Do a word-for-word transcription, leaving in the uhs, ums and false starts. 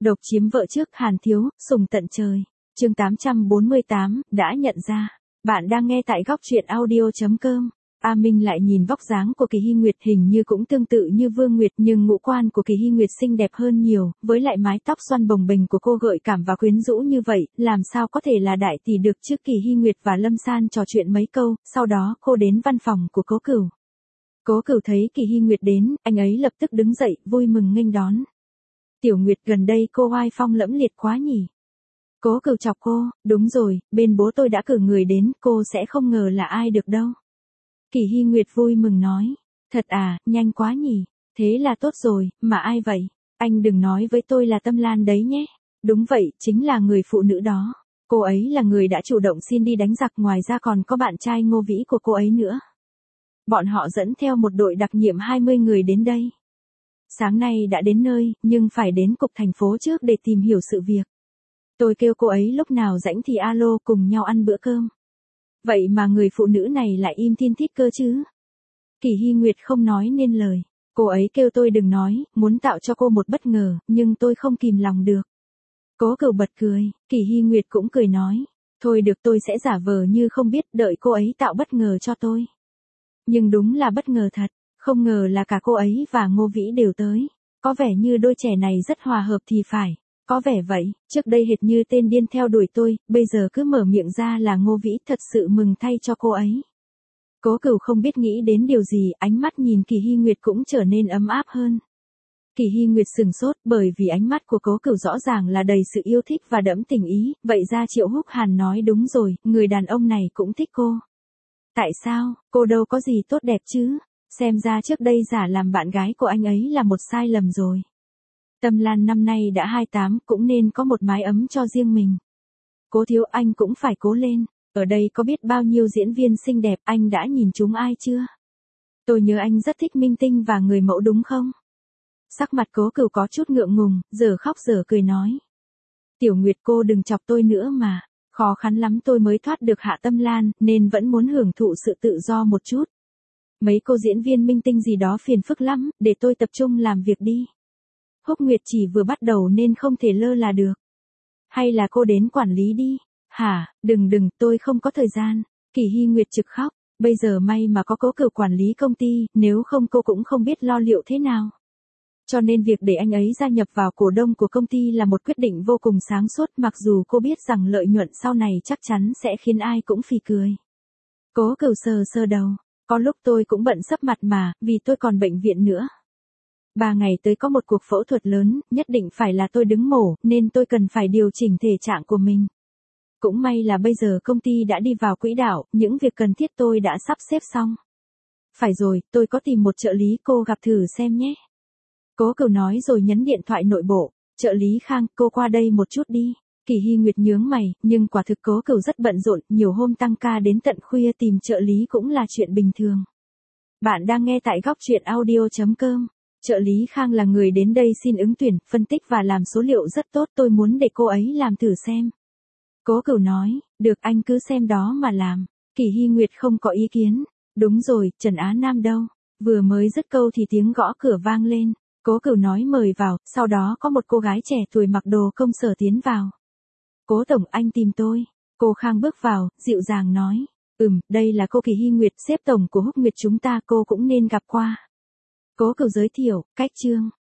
Độc chiếm vợ trước Hàn Thiếu, sùng tận trời. Chương tám trăm bốn mươi tám, đã nhận ra. Bạn đang nghe tại góc truyện audio chấm com. A Minh lại nhìn vóc dáng của Kỳ Hy Nguyệt, hình như cũng tương tự như Vương Nguyệt, nhưng ngũ quan của Kỳ Hy Nguyệt xinh đẹp hơn nhiều, với lại mái tóc xoăn bồng bềnh của cô gợi cảm và quyến rũ như vậy, làm sao có thể là đại tỷ được chứ? Kỳ Hy Nguyệt và Lâm San trò chuyện mấy câu, sau đó cô đến văn phòng của Cố Cửu. Cố Cửu thấy Kỳ Hy Nguyệt đến, anh ấy lập tức đứng dậy, vui mừng nghênh đón. Tiểu Nguyệt, gần đây cô oai phong lẫm liệt quá nhỉ? Cố Cửu chọc cô, đúng rồi, bên bố tôi đã cử người đến, cô sẽ không ngờ là ai được đâu. Kỳ Hy Nguyệt vui mừng nói, thật à, nhanh quá nhỉ, thế là tốt rồi, mà ai vậy? Anh đừng nói với tôi là Tâm Lan đấy nhé. Đúng vậy, chính là người phụ nữ đó. Cô ấy là người đã chủ động xin đi đánh giặc, ngoài ra còn có bạn trai Ngô Vĩ của cô ấy nữa. Bọn họ dẫn theo một đội đặc nhiệm hai mươi người đến đây. Sáng nay đã đến nơi, nhưng phải đến cục thành phố trước để tìm hiểu sự việc. Tôi kêu cô ấy lúc nào rảnh thì alo, cùng nhau ăn bữa cơm. Vậy mà người phụ nữ này lại im thiên thít cơ chứ. Kỳ Hy Nguyệt không nói nên lời. Cô ấy kêu tôi đừng nói, muốn tạo cho cô một bất ngờ, nhưng tôi không kìm lòng được. Cố Cửu bật cười, Kỳ Hy Nguyệt cũng cười nói. Thôi được, tôi sẽ giả vờ như không biết, đợi cô ấy tạo bất ngờ cho tôi. Nhưng đúng là bất ngờ thật, không ngờ là cả cô ấy và Ngô Vĩ đều tới. Có vẻ như đôi trẻ này rất hòa hợp thì phải. Có vẻ vậy, trước đây hệt như tên điên theo đuổi tôi, bây giờ cứ mở miệng ra là Ngô Vĩ, thật sự mừng thay cho cô ấy. Cố Cửu không biết nghĩ đến điều gì, ánh mắt nhìn Kỳ Hy Nguyệt cũng trở nên ấm áp hơn. Kỳ Hy Nguyệt sừng sốt, bởi vì ánh mắt của Cố Cửu rõ ràng là đầy sự yêu thích và đẫm tình ý, vậy ra Triệu Húc Hàn nói đúng rồi, người đàn ông này cũng thích cô. Tại sao, cô đâu có gì tốt đẹp chứ, xem ra trước đây giả làm bạn gái của anh ấy là một sai lầm rồi. Tâm Lan năm nay đã hai mươi tám, cũng nên có một mái ấm cho riêng mình. Cố thiếu, anh cũng phải cố lên, ở đây có biết bao nhiêu diễn viên xinh đẹp, anh đã nhìn chúng ai chưa? Tôi nhớ anh rất thích minh tinh và người mẫu đúng không? Sắc mặt Cố Cửu có chút ngượng ngùng, giờ khóc giờ cười nói. Tiểu Nguyệt, cô đừng chọc tôi nữa mà, khó khăn lắm tôi mới thoát được Hạ Tâm Lan, nên vẫn muốn hưởng thụ sự tự do một chút. Mấy cô diễn viên minh tinh gì đó phiền phức lắm, để tôi tập trung làm việc đi. Húc Nguyệt chỉ vừa bắt đầu nên không thể lơ là được. Hay là cô đến quản lý đi? Hả, đừng đừng, tôi không có thời gian. Kỳ Hy Nguyệt trực khóc, bây giờ may mà có Cố Cửu quản lý công ty, nếu không cô cũng không biết lo liệu thế nào. Cho nên việc để anh ấy gia nhập vào cổ đông của công ty là một quyết định vô cùng sáng suốt, mặc dù cô biết rằng lợi nhuận sau này chắc chắn sẽ khiến ai cũng phì cười. Cố Cửu sờ sờ đầu, có lúc tôi cũng bận sấp mặt mà, vì tôi còn bệnh viện nữa. Ba ngày tới có một cuộc phẫu thuật lớn, nhất định phải là tôi đứng mổ, nên tôi cần phải điều chỉnh thể trạng của mình. Cũng may là bây giờ công ty đã đi vào quỹ đạo, những việc cần thiết tôi đã sắp xếp xong. Phải rồi, tôi có tìm một trợ lý, cô gặp thử xem nhé. Cố Cửu nói rồi nhấn điện thoại nội bộ. Trợ lý Khang, cô qua đây một chút đi. Kỳ Hy Nguyệt nhướng mày, nhưng quả thực Cố Cửu rất bận rộn, nhiều hôm tăng ca đến tận khuya tìm trợ lý cũng là chuyện bình thường. Bạn đang nghe tại góc truyện audio chấm com. Trợ lý Khang là người đến đây xin ứng tuyển, phân tích và làm số liệu rất tốt, tôi muốn để cô ấy làm thử xem. Cố Cửu nói, được, anh cứ xem đó mà làm. Kỳ Hy Nguyệt không có ý kiến. Đúng rồi, Trần Á Nam đâu? Vừa mới dứt câu thì tiếng gõ cửa vang lên. Cố Cửu nói mời vào, sau đó có một cô gái trẻ tuổi mặc đồ công sở tiến vào. Cố tổng, anh tìm tôi. Cô Khang bước vào, dịu dàng nói. Ừm, đây là cô Kỳ Hy Nguyệt, sếp tổng của Húc Nguyệt chúng ta, cô cũng nên gặp qua. Cố Cửu giới thiệu, cách Trương.